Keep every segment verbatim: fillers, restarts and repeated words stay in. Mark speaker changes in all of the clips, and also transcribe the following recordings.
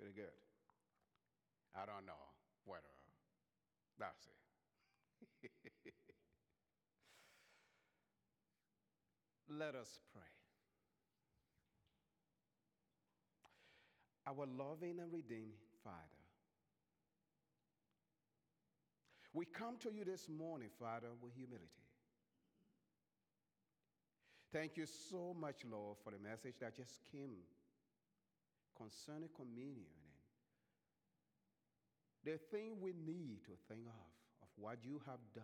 Speaker 1: Pretty good. I don't know whether that's it. Let us pray. Our loving and redeeming Father, we come to you this morning, Father, with humility. Thank you so much, Lord, for the message that just came concerning communion and the thing we need to think of, of what you have done.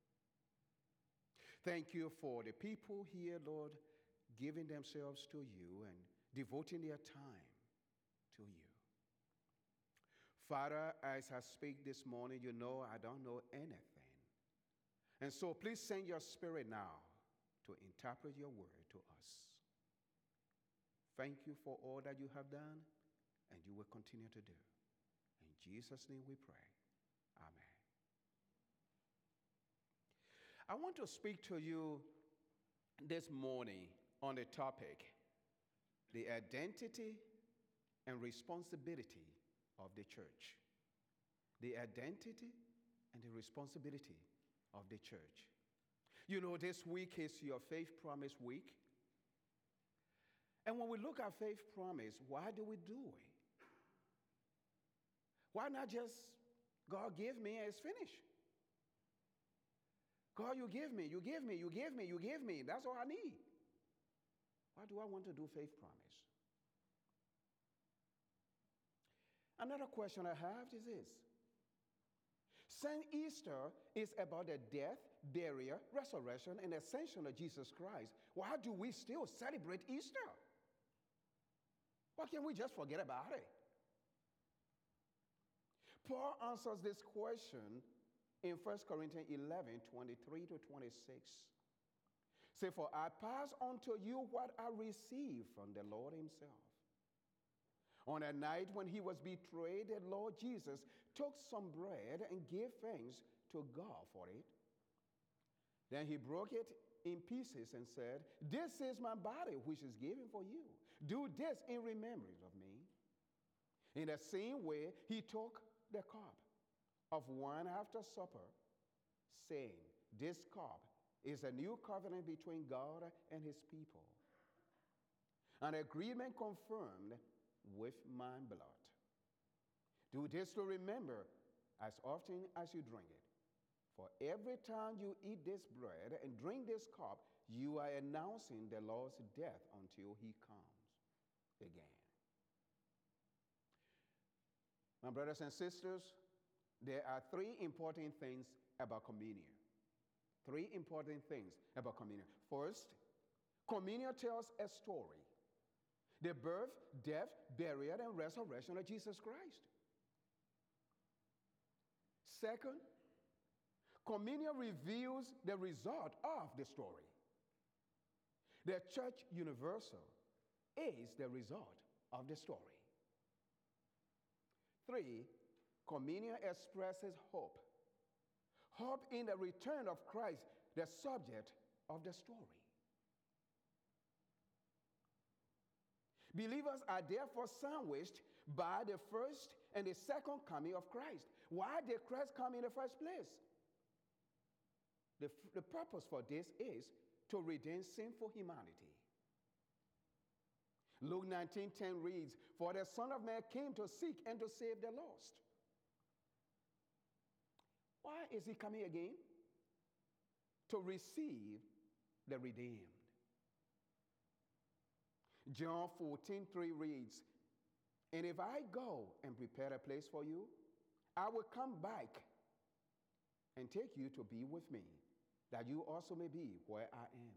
Speaker 1: Thank you for the people here, Lord, giving themselves to you and devoting their time to you. Father, as I speak this morning, you know I don't know anything. And so please send your spirit now to interpret your word to us. Thank you for all that you have done and you will continue to do. In Jesus' name we pray. Amen. I want to speak to you this morning on the topic, the identity and responsibility of the church. The identity and the responsibility of the church. You know, this week is your Faith Promise week. And when we look at Faith Promise, why do we do it? Why not just, God give me and it's finished? God, you give me, you give me, you give me, you give me. That's all I need. Why do I want to do Faith Promise? Another question I have is this. Saint Easter is about the death, burial, resurrection, and ascension of Jesus Christ. Why do we still celebrate Easter? Why can't we just forget about it? Paul answers this question in First Corinthians eleven, twenty-three to twenty-six. Say, for I pass on to you what I received from the Lord himself. On a night when he was betrayed, the Lord Jesus took some bread and gave thanks to God for it. Then he broke it in pieces and said, this is my body which is given for you. Do this in remembrance of me. In the same way, he took the cup of wine after supper, saying, this cup is a new covenant between God and his people, an agreement confirmed with my blood. Do this to remember as often as you drink it. For every time you eat this bread and drink this cup, you are announcing the Lord's death until he comes again. My brothers and sisters, there are three important things about communion. Three important things about communion. First, communion tells a story. The birth, death, burial, and resurrection of Jesus Christ. Second, communion reveals the result of the story. The church universal is the result of the story. Three, communion expresses hope. Hope in the return of Christ, the subject of the story. Believers are therefore sandwiched by the first and the second coming of Christ. Why did Christ come in the first place? The, the purpose for this is to redeem sinful humanity. Luke nineteen ten reads, for the Son of Man came to seek and to save the lost. Why is he coming again? To receive the redeemed. John fourteen three reads, and if I go and prepare a place for you, I will come back and take you to be with me, that you also may be where I am.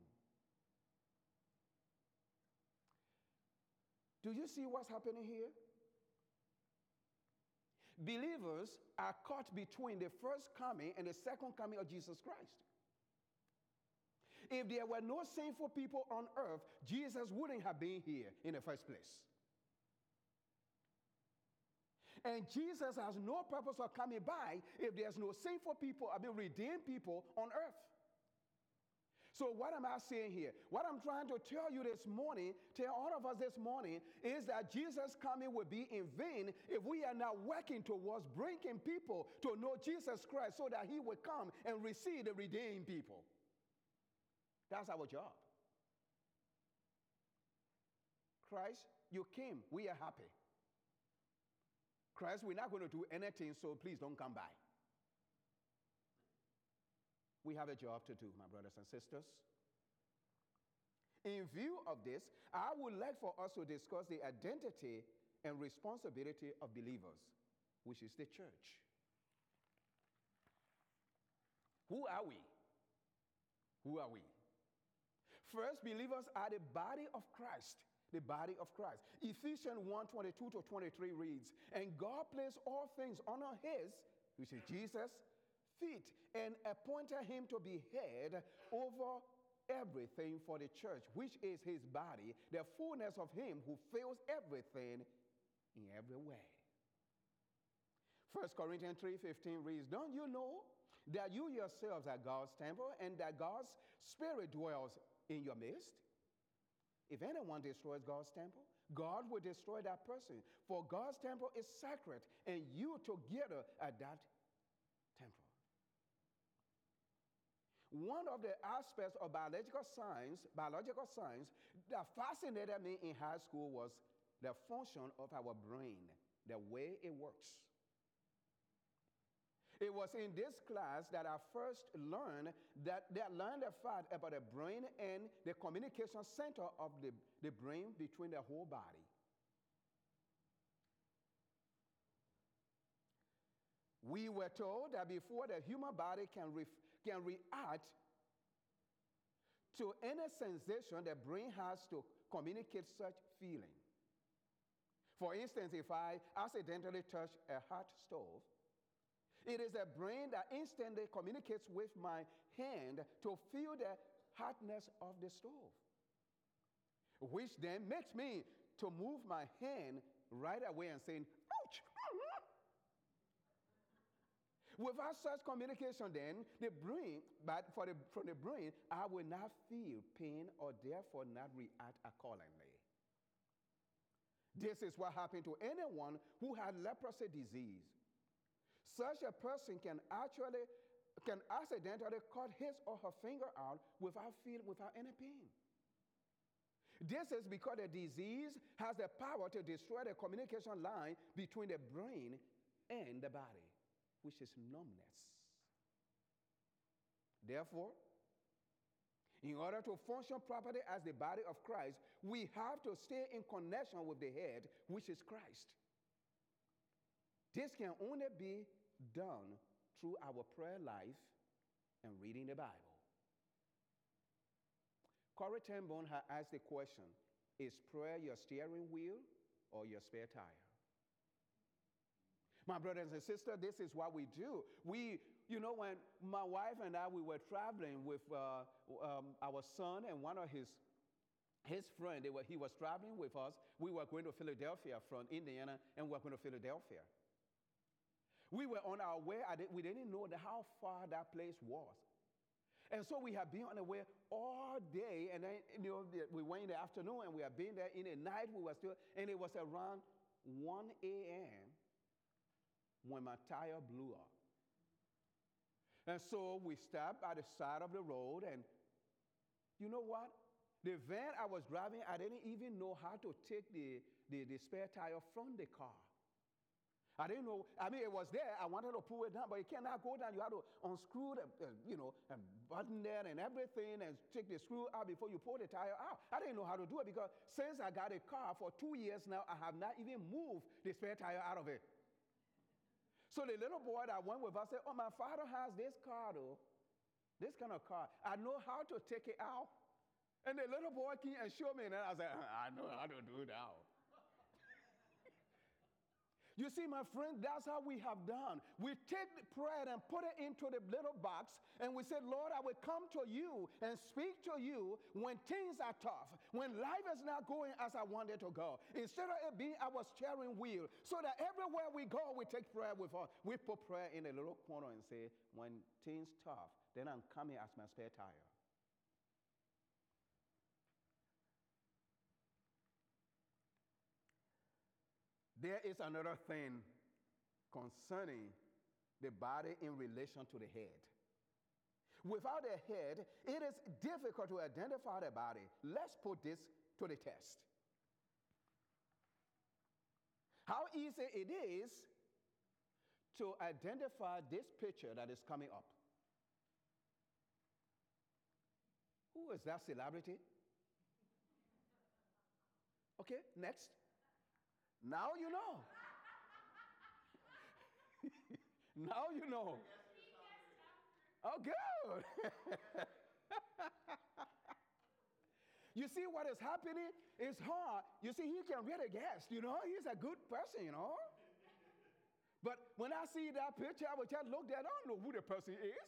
Speaker 1: Do you see what's happening here? Believers are caught between the first coming and the second coming of Jesus Christ. If there were no sinful people on earth, Jesus wouldn't have been here in the first place. And Jesus has no purpose of coming by if there's no sinful people, I mean redeemed people on earth. So, what am I saying here? What I'm trying to tell you this morning, tell all of us this morning, is that Jesus' coming will be in vain if we are not working towards bringing people to know Jesus Christ so that he will come and receive the redeemed people. That's our job. Christ, you came. We are happy. Christ, we're not going to do anything, so please don't come by. We have a job to do, my brothers and sisters. In view of this, I would like for us to discuss the identity and responsibility of believers, which is the church. Who are we? Who are we? First, believers are the body of Christ. The body of Christ. Ephesians one twenty-two to twenty-three reads, and God placed all things under his, which is Jesus, feet, and appointed him to be head over everything for the church, which is his body, the fullness of him who fills everything in every way. First Corinthians three fifteen reads, don't you know that you yourselves are God's temple and that God's Spirit dwells in your midst? If anyone destroys God's temple, God will destroy that person. For God's temple is sacred, and you together are that temple. One of the aspects of biological science, biological science that fascinated me in high school was the function of our brain, the way it works. It was in this class that I first learned that they learned the fact about the brain and the communication center of the, the brain between the whole body. We were told that before the human body can, ref, can react to any sensation, the brain has to communicate such feeling. For instance, if I accidentally touch a hot stove, it is the brain that instantly communicates with my hand to feel the hotness of the stove, which then makes me to move my hand right away and saying, ouch! Without such communication then, the brain, but for the, from the brain, I will not feel pain or therefore not react accordingly. This is what happened to anyone who had leprosy disease. Such a person can actually, can accidentally cut his or her finger out without feel, without any pain. This is because the disease has the power to destroy the communication line between the brain and the body, which is numbness. Therefore, in order to function properly as the body of Christ, we have to stay in connection with the head, which is Christ. This can only be done through our prayer life and reading the Bible. Corrie ten Boom has asked the question, is prayer your steering wheel or your spare tire? My brothers and sisters, this is what we do. We, you know, when my wife and I, we were traveling with uh, um, our son and one of his his friend, they were, he was traveling with us. We were going to Philadelphia from Indiana, and we were going to Philadelphia. We were on our way. I did, we didn't know the, how far that place was. And so we have been on the way all day, and then you know, the, we went in the afternoon, and we have been there in the night. We were still, and it was around one a.m. when my tire blew up. And so we stopped at the side of the road, and you know what? The van I was driving, I didn't even know how to take the, the, the spare tire from the car. I didn't know. I mean, it was there. I wanted to pull it down, but you cannot go down. You have to unscrew the, uh, you know, and button that and everything and take the screw out before you pull the tire out. I didn't know how to do it because since I got a car for two years now, I have not even moved the spare tire out of it. So the little boy that went with us said, oh, my father has this car, though, this kind of car. I know how to take it out. And the little boy came and showed me, and I said, I know how to do it now. You see, my friend, that's how we have done. We take the prayer and put it into the little box, and we say, Lord, I will come to you and speak to you when things are tough, when life is not going as I want it to go. Instead of it being our steering wheel, so that everywhere we go, we take prayer with us. We put prayer in a little corner and say, when things tough, then I'm coming as my spare tire. There is another thing concerning the body in relation to the head. Without a head, it is difficult to identify the body. Let's put this to the test. How easy it is to identify this picture that is coming up. Who is that celebrity? Okay, next. Now you know. Now you know. Oh, good. You see what is happening? It's hard. You see, he can really guess, you know. He's a good person, you know. But when I see that picture, I will just look at it. I don't know who the person is.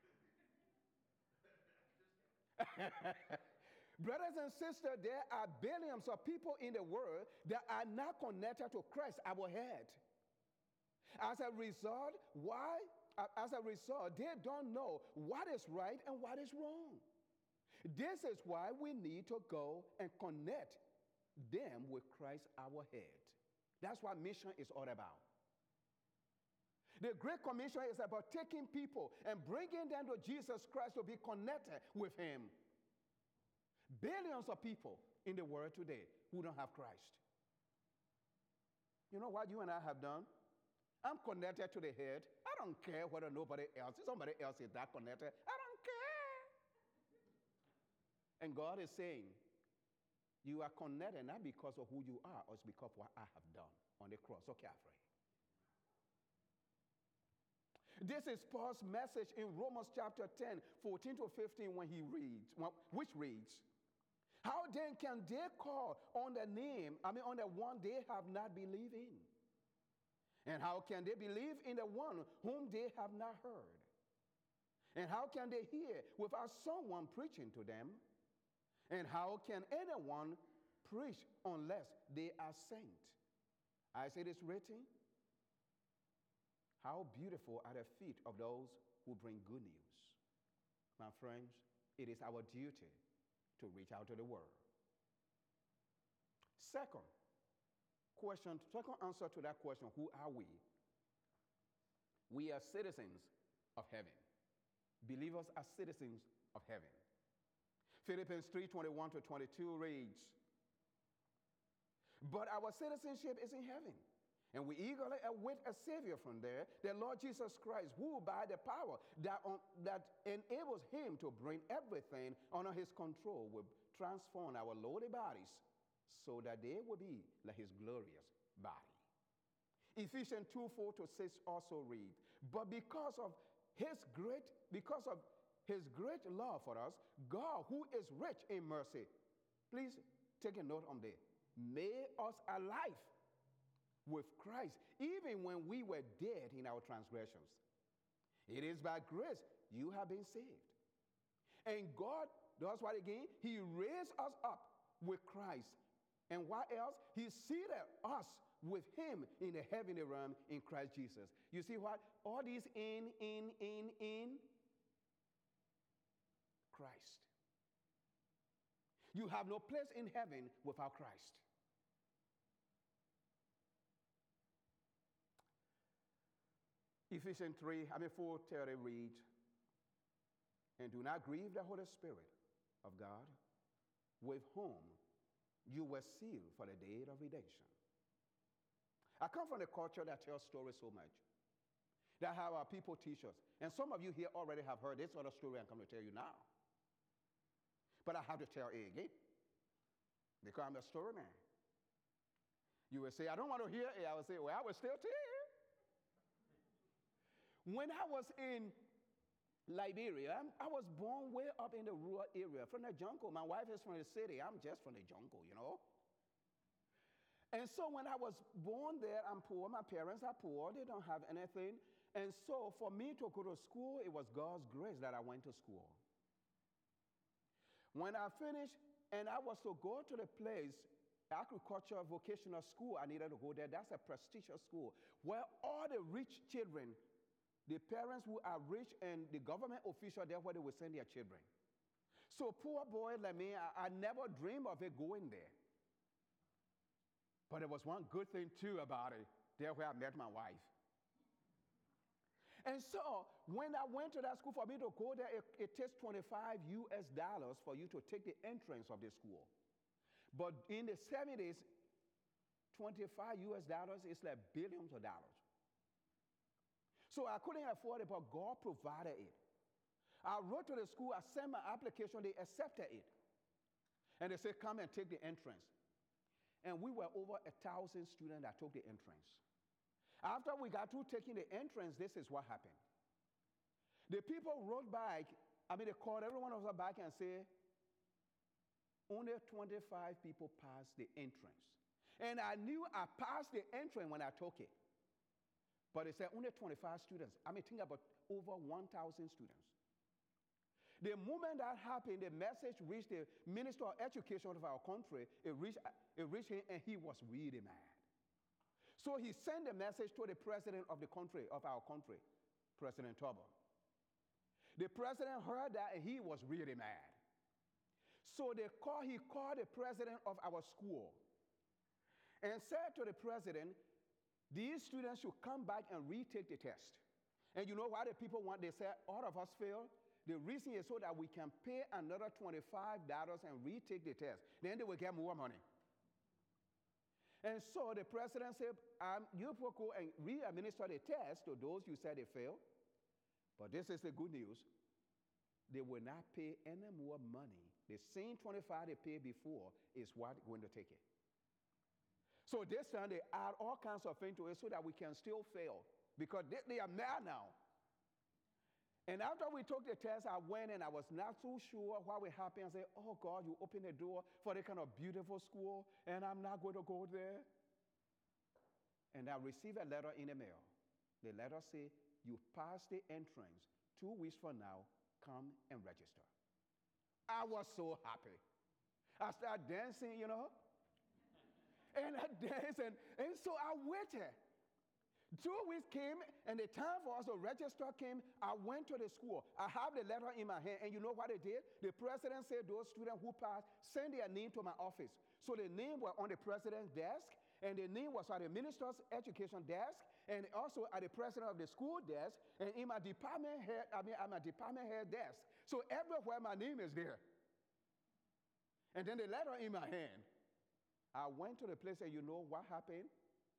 Speaker 1: Brothers and sisters, there are billions of people in the world that are not connected to Christ, our head. As a result, why? As a result, they don't know what is right and what is wrong. This is why we need to go and connect them with Christ, our head. That's what mission is all about. The Great Commission is about taking people and bringing them to Jesus Christ to be connected with Him. Billions of people in the world today who don't have Christ. You know what you and I have done? I'm connected to the head. I don't care whether nobody else, somebody else is that connected. I don't care. And God is saying, you are connected not because of who you are, or it's because of what I have done on the cross of Calvary. This is Paul's message in Romans chapter ten, fourteen to fifteen when he reads, which reads, how then can they call on the name, I mean on the one they have not believed in? And how can they believe in the one whom they have not heard? And how can they hear without someone preaching to them? And how can anyone preach unless they are sent? I say this written, how beautiful are the feet of those who bring good news. My friends, it is our duty to reach out to the world. Second question, second answer to that question, who are we? We are citizens of heaven. Believers are citizens of heaven. Philippians three twenty-one to twenty-two reads, but our citizenship is in heaven, and we eagerly await a Savior from there, the Lord Jesus Christ, who by the power that, on, that enables him to bring everything under his control will transform our lowly bodies so that they will be like his glorious body. Ephesians two four to six also reads, but because of his great, because of his great love for us, God, who is rich in mercy, please take a note on there, made us alive with Christ, even when we were dead in our transgressions. It is by grace you have been saved. And God does what again? He raised us up with Christ. And what else? He seated us with him in the heavenly realm in Christ Jesus. You see what? All these in, in, in, in Christ. You have no place in heaven without Christ. Ephesians three, I mean four thirty reads, and do not grieve the Holy Spirit of God, with whom you were sealed for the day of redemption. I come from a culture that tells stories so much. That how our people teach us. And some of you here already have heard this other story I'm coming to tell you now. But I have to tell it again. Because I'm a story man. You will say, I don't want to hear it. I will say, well, I will still tell you. When I was in Liberia, I was born way up in the rural area, from the jungle. My wife is from the city. I'm just from the jungle, you know. And so when I was born there, I'm poor. My parents are poor. They don't have anything. And so for me to go to school, it was God's grace that I went to school. When I finished, and I was to go to the place, agriculture vocational school, I needed to go there. That's a prestigious school where all the rich children, the parents who are rich and the government official there where they will send their children. So poor boy like me, I, I never dreamed of it going there. But there was one good thing too about it. There where I met my wife. And so when I went to that school, for me to go there, it, it takes twenty-five U S dollars for you to take the entrance of the school. But in the seventies, twenty-five U S dollars is like billions of dollars. So I couldn't afford it, but God provided it. I wrote to the school, I sent my application, they accepted it. And they said, come and take the entrance. And we were over a thousand students that took the entrance. After we got through taking the entrance, this is what happened. The people wrote back, I mean, they called every one of us back and said, only twenty-five people passed the entrance. And I knew I passed the entrance when I took it. But they said only twenty-five students. I mean, think about over one thousand students. The moment that happened, the message reached the Minister of Education of our country. It reached, it reached him, and he was really mad. So he sent a message to the president of the country, of our country, President Tubman. The president heard that, and he was really mad. So they call, he called the president of our school and said to the president, these students should come back and retake the test. And you know why the people want, they said, all of us failed. The reason is so that we can pay another twenty-five dollars and retake the test. Then they will get more money. And so the president said, um, you will go and re-administer the test to those you said they failed. But this is the good news. They will not pay any more money. The same twenty-five they paid before is what going to take it. So this time they add all kinds of things to it so that we can still fail. Because they, they are mad now. And after we took the test, I went and I was not too sure what would happen. I said, oh God, you open the door for the kind of beautiful school, and I'm not going to go there. And I received a letter in the mail. The letter said, you passed the entrance. Two weeks from now, come and register. I was so happy. I started dancing, you know. And I danced, and, and so I waited. Two weeks came, and the time for us to register came. I went to the school. I have the letter in my hand, and you know what they did? The president said those students who passed, send their name to my office. So the name was on the president's desk, and the name was at the minister's education desk, and also at the president of the school desk, and in my department head, I mean, at my department head desk. So everywhere my name is there. And then the letter in my hand. I went to the place, and you know what happened?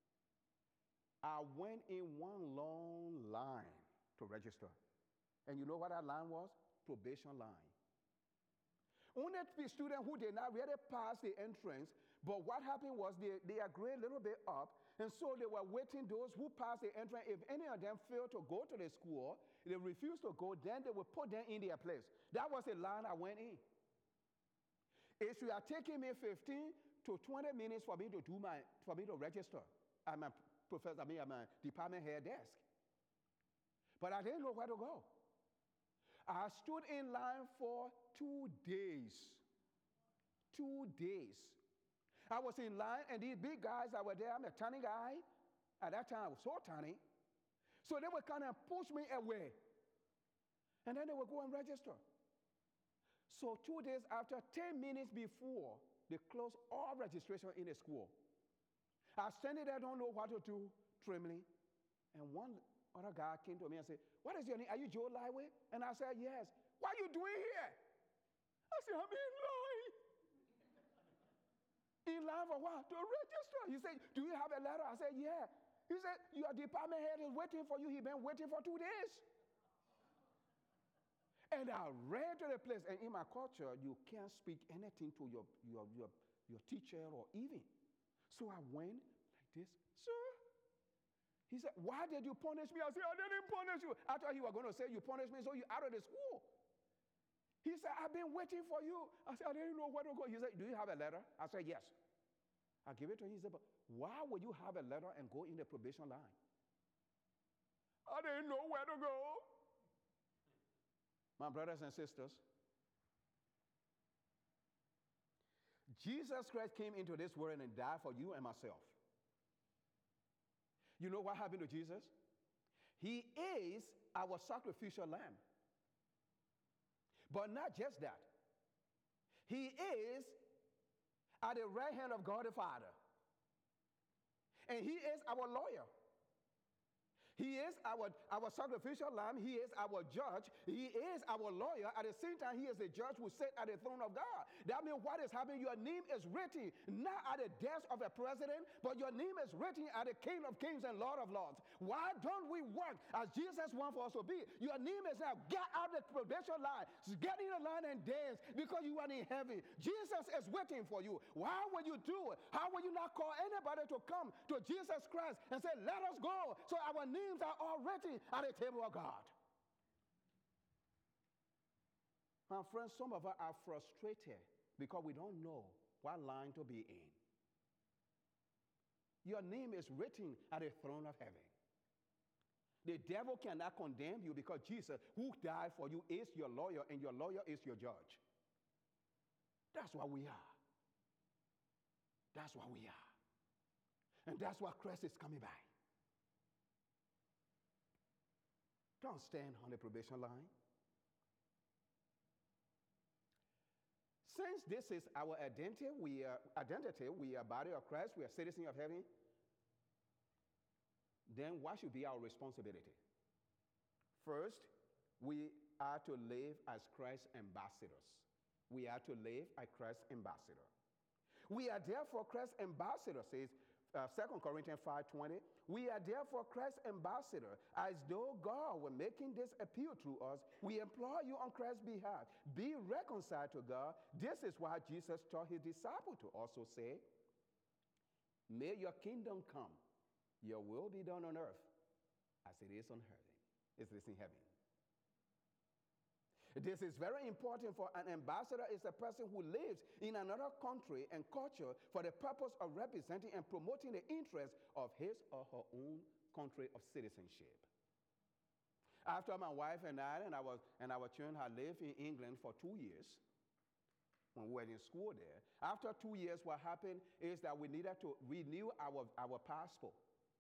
Speaker 1: I went in one long line to register. And you know what that line was? Probation line. Only the students who did not really pass the entrance, but what happened was they, they agreed a little bit up, and so they were waiting those who passed the entrance. If any of them failed to go to the school, they refused to go, then they would put them in their place. That was the line I went in. It should have taken me fifteen to twenty minutes for me to do my, for me to register. I'm a professor, I mean, I'm a department head desk. But I didn't know where to go. I stood in line for two days. Two days. I was in line, and these big guys that were there, I'm a tiny guy. At that time, I was so tiny. So they would kind of push me away. And then they would go and register. So two days after, ten minutes before, they closed all registration in the school. I stand there, don't know what to do, trembling. And one other guy came to me and said, what is your name? Are you Joe Lightway? And I said, yes. What are you doing here? I said, I'm in line. In line for what? To register. He said, do you have a letter? I said, yeah. He said, your department head is waiting for you. He's been waiting for two days. And I ran to the place. And in my culture, you can't speak anything to your, your, your, your teacher or even. So I went like this, sir. He said, why did you punish me? I said, I didn't punish you. I thought he was going to say, you punished me, so you out of the school. He said, I've been waiting for you. I said, I didn't know where to go. He said, do you have a letter? I said, yes. I gave it to him. He said, but why would you have a letter and go in the probation line? I didn't know where to go. My brothers and sisters, Jesus Christ came into this world and died for you and myself. You know what happened to Jesus? He is our sacrificial lamb. But not just that. He is at the right hand of God the Father. And he is our lawyer. He is our, our sacrificial lamb. He is our judge. He is our lawyer. At the same time, he is the judge who sits at the throne of God. That means what is happening? Your name is written not at the desk of a president, but your name is written at the King of Kings and Lord of Lords. Why don't we work as Jesus wants for us to be? Your name is now, get out the probation line. Get in the line and dance because you are in heaven. Jesus is waiting for you. Why will you do it? How will you not call anybody to come to Jesus Christ and say, let us go, so our name are all written at the table of God? My friends, some of us are frustrated because we don't know what line to be in. Your name is written at the throne of heaven. The devil cannot condemn you because Jesus, who died for you, is your lawyer, and your lawyer is your judge. That's what we are. That's what we are. And that's why Christ is coming back. Don't stand on the probation line. Since this is our identity, we are identity, we are body of Christ, we are citizens of heaven, then what should be our responsibility? First, we are to live as Christ's ambassadors. We are to live as Christ's ambassador. We are therefore Christ's ambassador, says Uh, Second Corinthians five twenty, we are therefore Christ's ambassador, as though God were making this appeal through us. We implore you on Christ's behalf, be reconciled to God. This is why Jesus taught his disciples to also say, may your kingdom come, your will be done on earth as it is on heaven. It is in heaven. This is very important, for an ambassador is a person who lives in another country and culture for the purpose of representing and promoting the interests of his or her own country of citizenship. After my wife and I and our, and our children had lived in England for two years, when we were in school there, after two years, what happened is that we needed to renew our, our passport.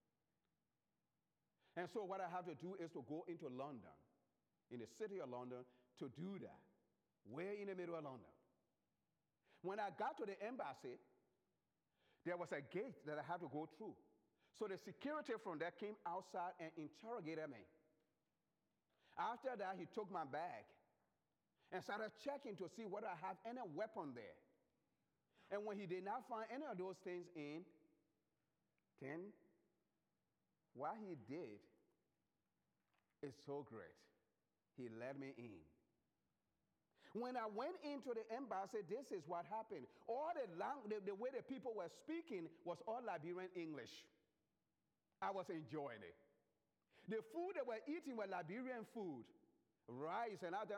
Speaker 1: And so what I have to do is to go into London, in the city of London, to do that. We're in the middle of London. When I got to the embassy, there was a gate that I had to go through. So the security from there came outside and interrogated me. After that, he took my bag and started checking to see whether I have any weapon there. And when he did not find any of those things in, then what he did is so great. He let me in. When I went into the embassy, this is what happened. All the, lang- the, the way the people were speaking was all Liberian English. I was enjoying it. The food they were eating was Liberian food, rice and other.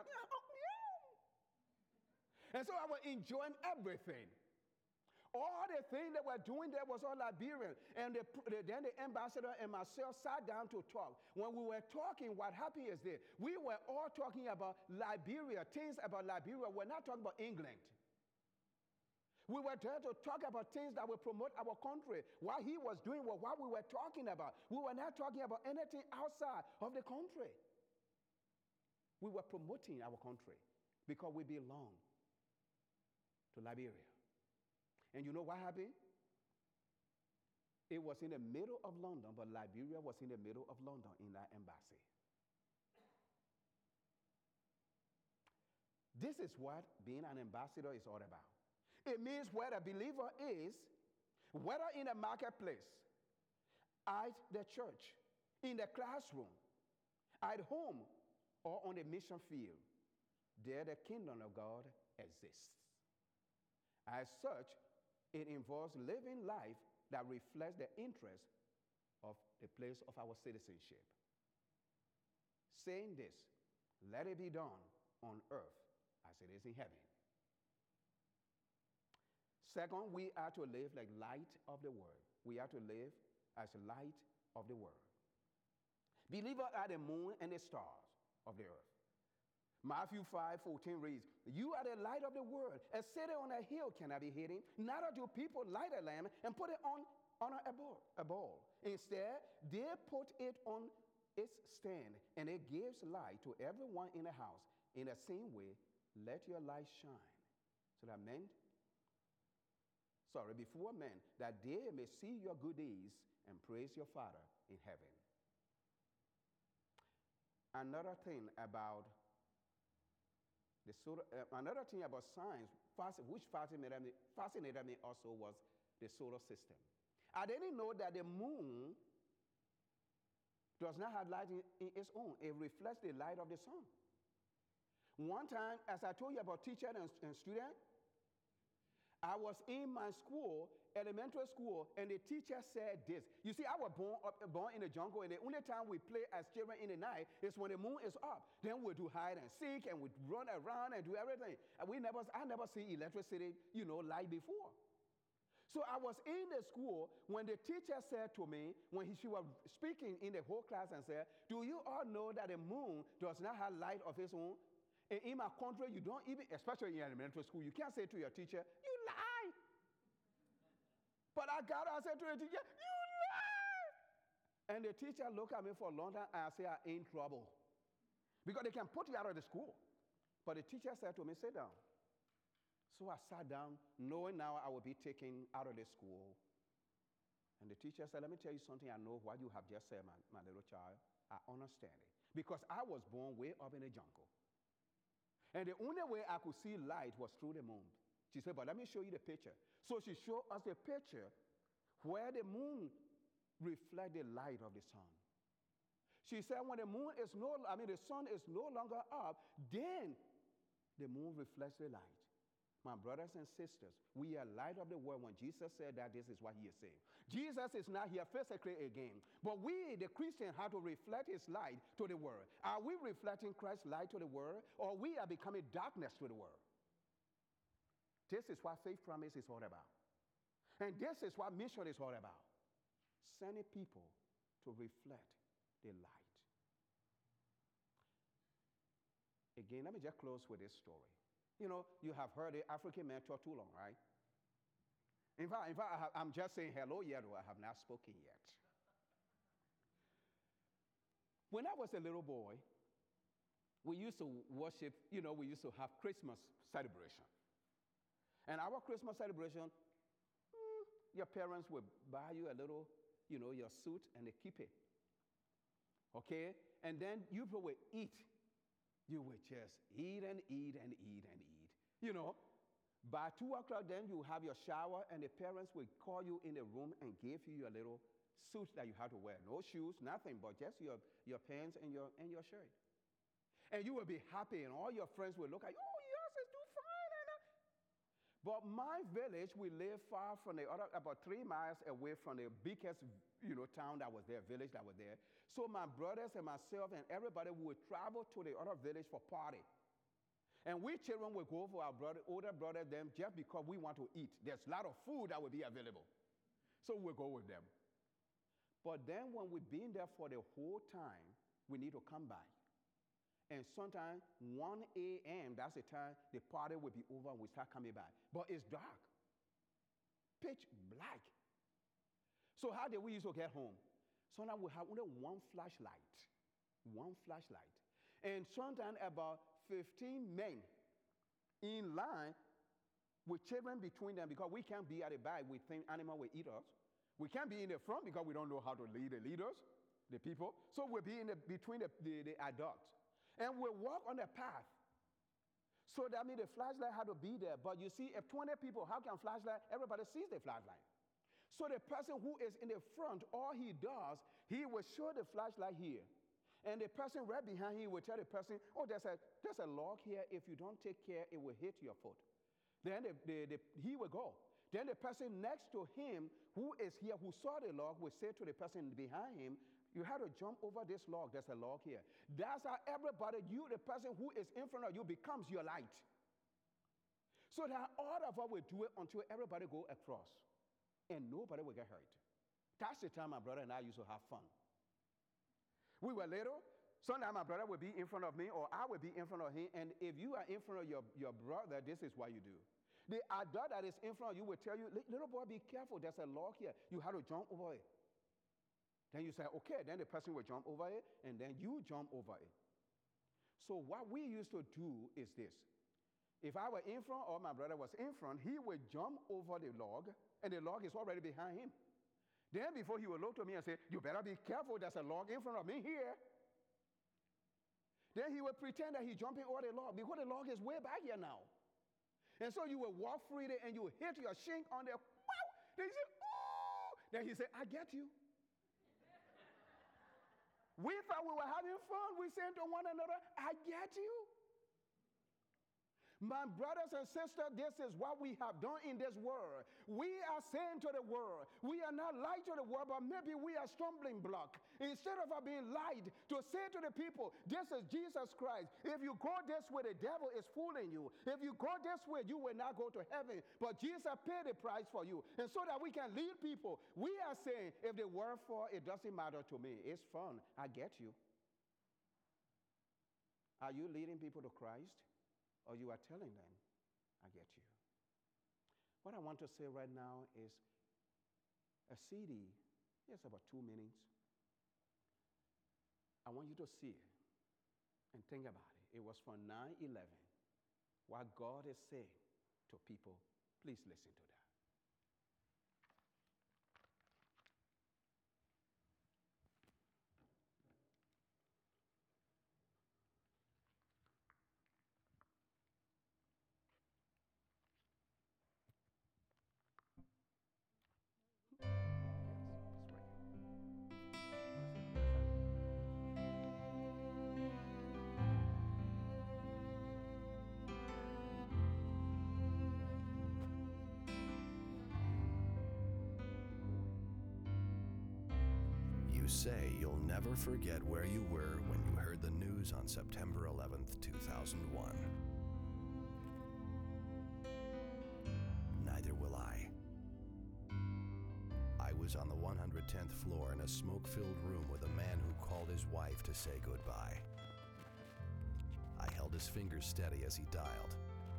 Speaker 1: And so I was enjoying everything. All the things they were doing there was all Liberian. And the, the, then the ambassador and myself sat down to talk. When we were talking, what happened is this. We were all talking about Liberia, things about Liberia. We're not talking about England. We were there to talk about things that will promote our country. What he was doing was what we were talking about. We were not talking about anything outside of the country. We were promoting our country because we belong to Liberia. And you know what happened? It was in the middle of London, but Liberia was in the middle of London in that embassy. This is what being an ambassador is all about. It means where a believer is, whether in a marketplace, at the church, in the classroom, at home, or on the mission field, there the kingdom of God exists. As such, it involves living life that reflects the interest of the place of our citizenship. Saying this, let it be done on earth as it is in heaven. Second, we are to live like light of the world. We are to live as light of the world. Believers are the moon and the stars of the earth. Matthew five fourteen reads, you are the light of the world. A city on a hill cannot be hidden. Neither do people light a lamp and put it on, on a, bowl, a bowl. Instead, they put it on its stand, and it gives light to everyone in the house. In the same way, let your light shine, so that men sorry, before men, that they may see your good deeds and praise your Father in heaven. Another thing about the solar, uh, another thing about science, which fascinated me, fascinated me also was the solar system. I didn't know that the moon does not have light in, in its own. It reflects the light of the sun. One time, as I told you about teacher and, and student, I was in my school, elementary school, and the teacher said this. You see, I was born, up, born in the jungle, and the only time we play as children in the night is when the moon is up. Then we do hide and seek, and we run around and do everything. And we never, I never see electricity, you know, light before. So I was in the school when the teacher said to me, when he, she was speaking in the whole class and said, do you all know that the moon does not have light of its own? And in my country, you don't even, especially in elementary school, you can't say to your teacher, you lie. But I got I said to the teacher, you lie. And the teacher looked at me for a long time, and I said, I'm in trouble. Because they can put you out of the school. But the teacher said to me, sit down. So I sat down, knowing now I would be taken out of the school. And the teacher said, let me tell you something. I know what you have just said, my, my little child. I understand it. Because I was born way up in the jungle. And the only way I could see light was through the moon. She said, but let me show you the picture. So she showed us the picture where the moon reflects the light of the sun. She said when the moon is no, I mean the sun is no longer up, then the moon reflects the light. My brothers and sisters, we are light of the world. When Jesus said that, this is what he is saying. Jesus is not here physically again, but we, the Christians, have to reflect his light to the world. Are we reflecting Christ's light to the world, or we are becoming darkness to the world? This is what faith promise is all about. And this is what mission is all about. Sending people to reflect the light. Again, let me just close with this story. You know, you have heard the African man talk too long, right? In fact, in fact I have, I'm just saying hello yet, or I have not spoken yet. When I was a little boy, we used to worship, you know, we used to have Christmas celebration. And our Christmas celebration, mm, your parents would buy you a little, you know, your suit, and they keep it. Okay? And then you would eat. You would just eat and eat and eat and eat. You know, by two o'clock then you have your shower, and the parents will call you in the room and give you your little suit that you have to wear. No shoes, nothing, but just your, your pants and your, and your shirt. And you will be happy, and all your friends will look at you, oh, yes, it's too fine. But my village, we live far from the other, about three miles away from the biggest, you know, town that was there, village that was there. So my brothers and myself and everybody would travel to the other village for party. And we children would go for our brother, older brother them just because we want to eat. There's a lot of food that would be available. So we'll go with them. But then when we've been there for the whole time, we need to come back. And sometimes one a.m., that's the time the party will be over and we start coming back. But it's dark. Pitch black. So how did we used to get home? Sometimes we have only one flashlight. One flashlight. And sometimes about fifteen men in line with children between them, because we can't be at the back. We think animal will eat us. We can't be in the front because we don't know how to lead the leaders, the people. So we'll be in the, between the, the, the adults. And we'll walk on the path. So that means the flashlight had to be there. But you see, if twenty people, how can flashlight? Everybody sees the flashlight. So the person who is in the front, all he does, he will show the flashlight here. And the person right behind him will tell the person, oh, there's a, there's a log here. If you don't take care, it will hit your foot. Then the, the, the, he will go. Then the person next to him who is here, who saw the log, will say to the person behind him, you have to jump over this log. There's a log here. That's how everybody, you, the person who is in front of you, becomes your light. So that all of us will do it until everybody go across. And nobody will get hurt. That's the time my brother and I used to have fun. We were little. Sometimes my brother would be in front of me, or I would be in front of him. And if you are in front of your, your brother, this is what you do. The adult that is in front of you will tell you, little boy, be careful. There's a log here. You have to jump over it. Then you say, okay. Then the person will jump over it, and then you jump over it. So what we used to do is this. If I were in front or my brother was in front, he would jump over the log, and the log is already behind him. Then before he would look to me and say, you better be careful, there's a log in front of me here. Then he would pretend that he's jumping over the log because the log is way back here now. And so you will walk freely and you will hit your shin on there. Wow! Then he said, oh! Then he said, I get you. We thought we were having fun. We said to one another, I get you. My brothers and sisters, this is what we have done in this world. We are saying to the world, we are not light to the world, but maybe we are stumbling block. Instead of our being light, to say to the people, this is Jesus Christ. If you go this way, the devil is fooling you. If you go this way, you will not go to heaven. But Jesus paid the price for you. And so that we can lead people, we are saying, if the word for, it doesn't matter to me. It's fun. I get you. Are you leading people to Christ? Or you are telling them, I get you. What I want to say right now is a C D, it's about two minutes. I want you to see it and think about it. It was from nine eleven. What God is saying to people, please listen to that.
Speaker 2: You say you'll never forget where you were when you heard the news on September eleventh, two thousand one. Neither will I. I was on the one hundred tenth floor in a smoke-filled room with a man who called his wife to say goodbye. I held his fingers steady as he dialed.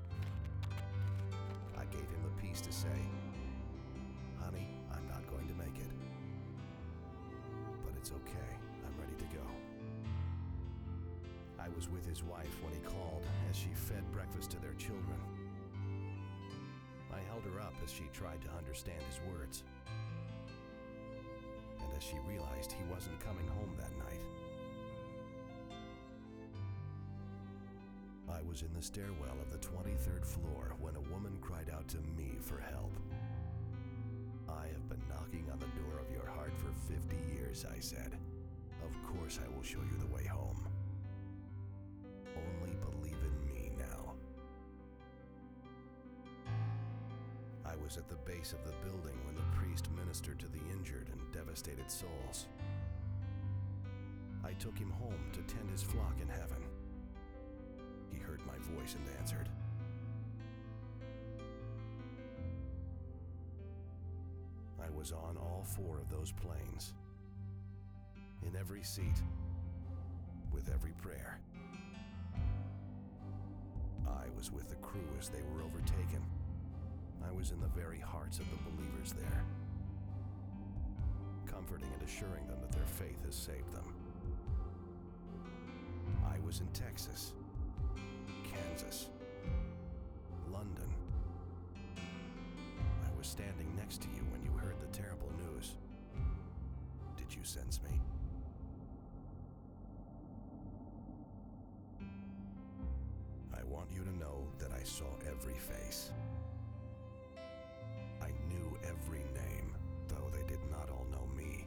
Speaker 2: I gave him the piece to say, honey, I'm not going to make it. But it's okay, I'm ready to go. I was with his wife when he called as she fed breakfast to their children. I held her up as she tried to understand his words. And as she realized he wasn't coming home that night. I was in the stairwell of the twenty-third floor when a woman cried out to me for help. I have been knocking on the door of your heart for fifty years, I said. Of course I will show you the way home. Only believe in me now. I was at the base of the building when the priest ministered to the injured and devastated souls. I took him home to tend his flock in heaven. He heard my voice and answered. I was on all four of those planes. In every seat, with every prayer. I was with the crew as they were overtaken. I was in the very hearts of the believers there, comforting and assuring them that their faith has saved them. I was in Texas, Kansas, London. I was standing next to you when you heard the terrible news. Did you sense me? I want you to know that I saw every face. I knew every name, though they did not all know me.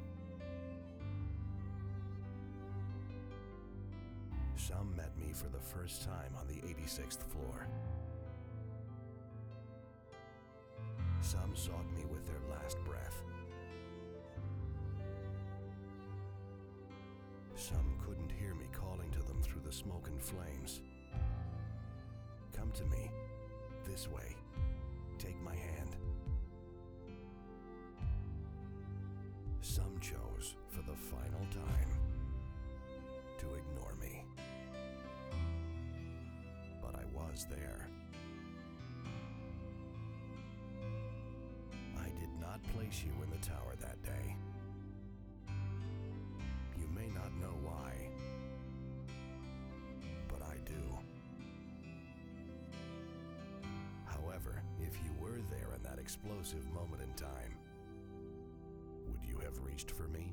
Speaker 2: Some met me for the first time on the eighty-sixth floor. Some sought me with their last breath. Some couldn't hear me calling to them through the smoke and flames. Come to me, this way, take my hand. Some chose, for the final time, to ignore me. But I was there. I did not place you in the tower that day. You may not know why, but I do. explosive moment in time, would you have reached for me?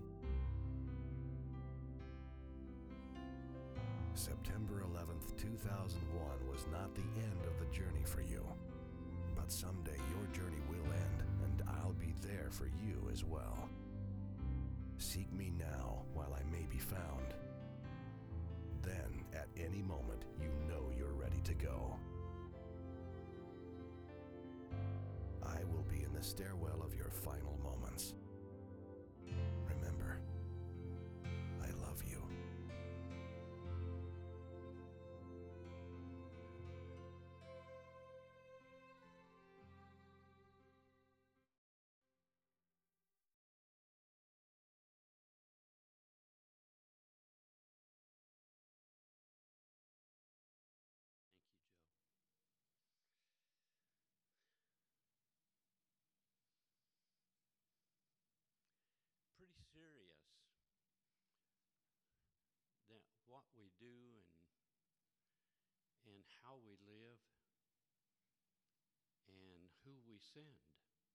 Speaker 2: September eleventh, two thousand one was not the end of the journey for you. But someday your journey will end, and I'll be there for you as well. Seek me now while I may be found. Then, at any moment, you know you're ready to go. I will be in the stairwell of your final moments. Remember, I love you.
Speaker 3: Pretty serious that what we do and and how we live and who we send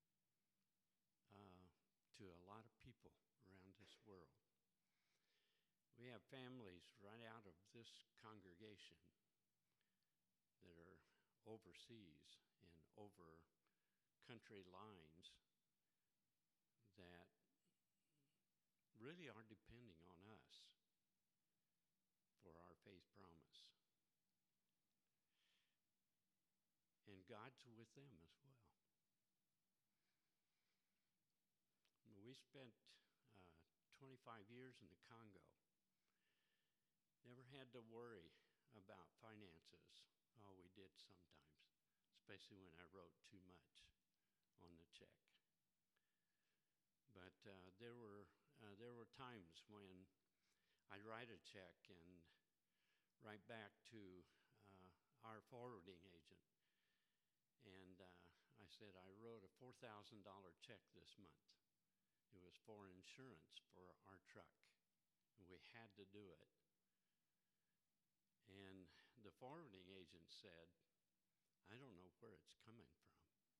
Speaker 3: uh, to a lot of people around this world. We have families right out of this congregation that are overseas and over country lines that really are depending on us for our faith promise. And God's with them as well. We spent uh, twenty-five years in the Congo. Never had to worry about finances. Oh, we did sometimes, especially when I wrote too much on the check. But uh, there were uh, there were times when I'd write a check and write back to uh, our forwarding agent, and uh, I said I wrote a four thousand dollars check this month. It was for insurance for our truck. We had to do it. And the forwarding agent said, I don't know where it's coming from.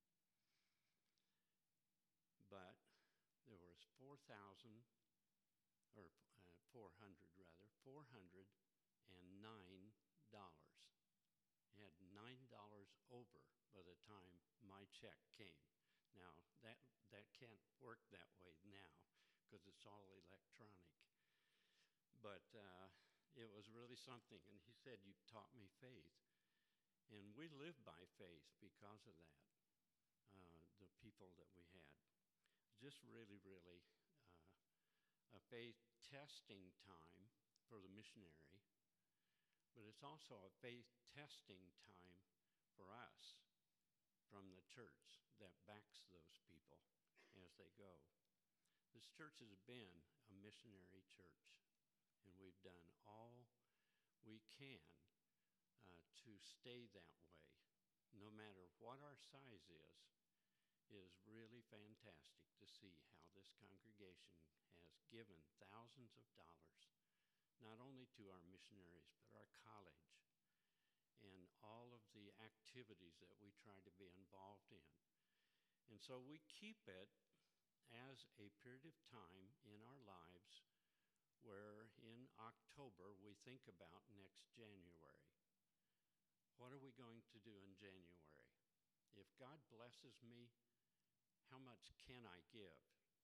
Speaker 3: But there was four thousand, or uh, four hundred rather, four hundred nine dollars. It had nine dollars over by the time my check came. Now, that, that can't work that way now because it's all electronic. But uh, it was really something. And he said, you taught me faith. And we live by faith because of that, uh, the people that we had. Just really, really uh, a faith testing time for the missionary, but it's also a faith testing time for us from the church that backs those people as they go. This church has been a missionary church, and we've done all we can uh, to stay that way, no matter what our size is. It is really fantastic to see how this congregation has given thousands of dollars, not only to our missionaries, but our college, and all of the activities that we try to be involved in. And so we keep it as a period of time in our lives where in October we think about next January. What are we going to do in January? If God blesses me, how much can I give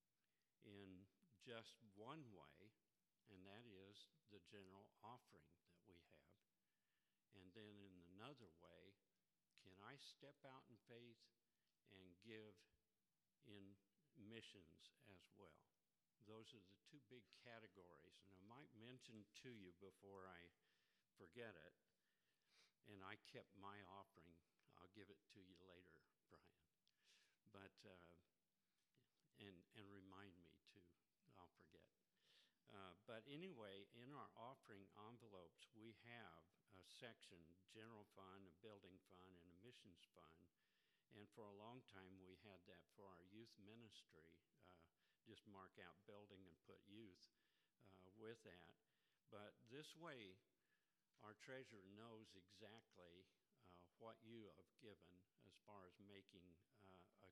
Speaker 3: in just one way, and that is the general offering that we have. And then in another way, can I step out in faith and give in missions as well? Those are the two big categories. And I might mention to you before I forget it, and I kept my offering. I'll give it to you later, Brian. But, uh, and, and remind me too, I'll forget. Uh, but anyway, in our offering envelopes, we have a section, general fund, a building fund, and a missions fund. And for a long time, we had that for our youth ministry. Uh, just mark out building and put youth uh, with that. But this way, our treasurer knows exactly uh, what you have given as far as making uh, a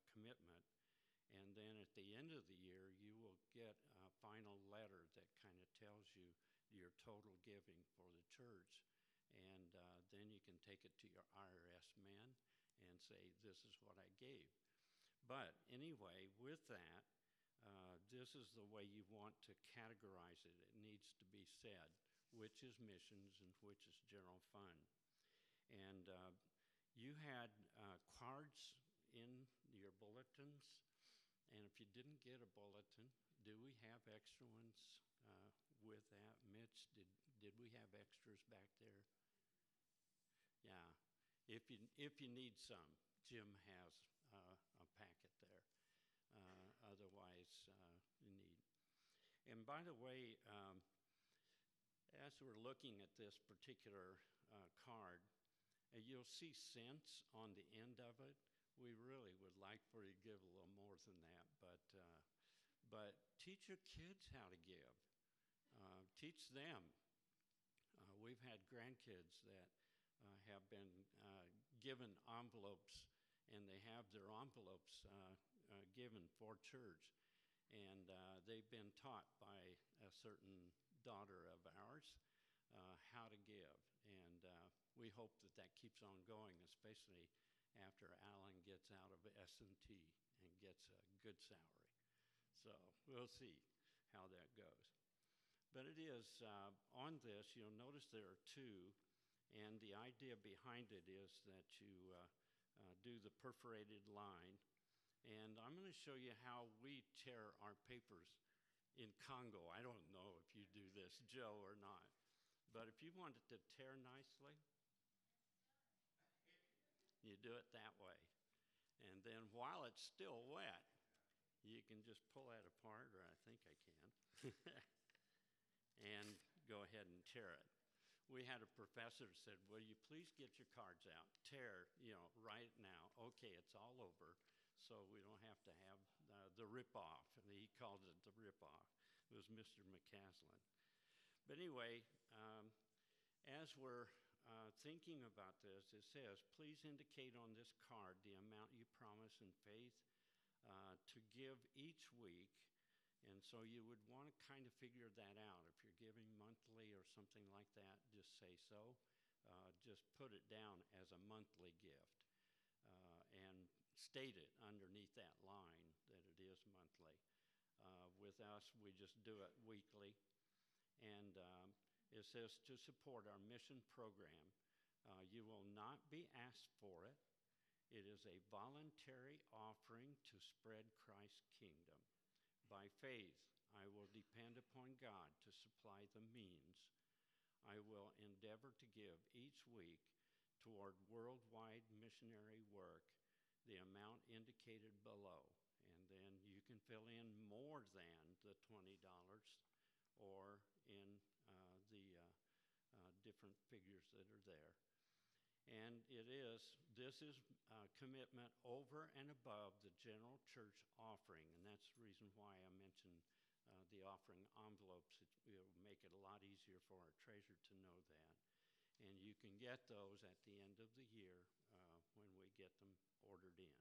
Speaker 3: commitment. And then at the end of the year, you will get a final letter that kind of tells you your total giving for the church. And uh, then you can take it to your I R S man and say, this is what I gave. But anyway, with that, uh, this is the way you want to categorize it. It needs to be said, which is missions and which is general fund. And uh, you had uh, cards in your bulletins. And if you didn't get a bulletin, do we have extra ones uh, with that? Mitch, did did we have extras back there? Yeah. If you if you need some, Jim has uh, a packet there. Uh, otherwise, uh, you need. And by the way, um, as we're looking at this particular uh, card, uh, you'll see cents on the end of it. We really would like for you to give a little more than that, but uh, but teach your kids how to give. Uh, teach them. Uh, we've had grandkids that uh, have been uh, given envelopes, and they have their envelopes uh, uh, given for church, and uh, they've been taught by a certain daughter of ours uh, how to give, and uh, we hope that that keeps on going, especially after Alan gets out of S and T and gets a good salary. So we'll see how that goes. But it is, uh, on this, you'll notice there are two, and the idea behind it is that you uh, uh, do the perforated line. And I'm going to show you how we tear our papers in Congo. I don't know if you do this, Joe, or not. But if you want it to tear nicely, you do it that way. And then while it's still wet, you can just pull that apart, or I think I can, and go ahead and tear it. We had a professor who said, will you please get your cards out, tear, you know, right now. Okay, it's all over, so we don't have to have uh, the rip-off. And he called it the rip-off. It was Mister McCaslin. But anyway, um, as we're Uh, thinking about this, it says, please indicate on this card the amount you promise in faith uh, to give each week. And so you would want to kind of figure that out. If you're giving monthly or something like that, just say so. Uh, just put it down as a monthly gift uh, and state it underneath that line that it is monthly. Uh, with us, we just do it weekly. And um, it says to support our mission program. Uh, you will not be asked for it. It is a voluntary offering to spread Christ's kingdom. By faith, I will depend upon God to supply the means. I will endeavor to give each week toward worldwide missionary work the amount indicated below. And then you can fill in more than the twenty dollars or in uh, the uh, uh, different figures that are there. And it is, this is uh, commitment over and above the general church offering, and that's the reason why I mentioned uh, the offering envelopes. It will make it a lot easier for our treasurer to know that. And you can get those at the end of the year uh, when we get them ordered in.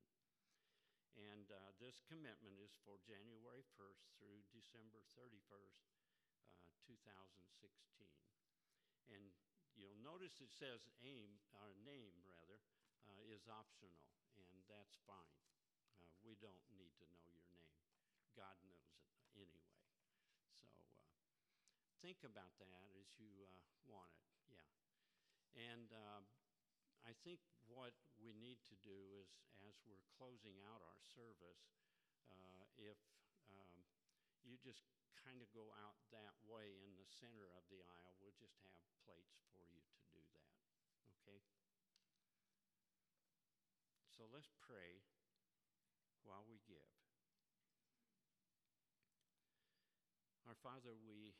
Speaker 3: And uh, this commitment is for January first through December thirty-first, uh, two thousand sixteen. And you'll notice it says aim, our name rather, uh, is optional, and that's fine. Uh, we don't need to know your name. God knows it anyway. So uh, think about that as you uh, want it, yeah. And uh, I think what we need to do is, as we're closing out our service, uh, if um, you just kind of go out that way in the center of the aisle, we'll just have plates for you to do that, okay? So let's pray while we give. Our Father, we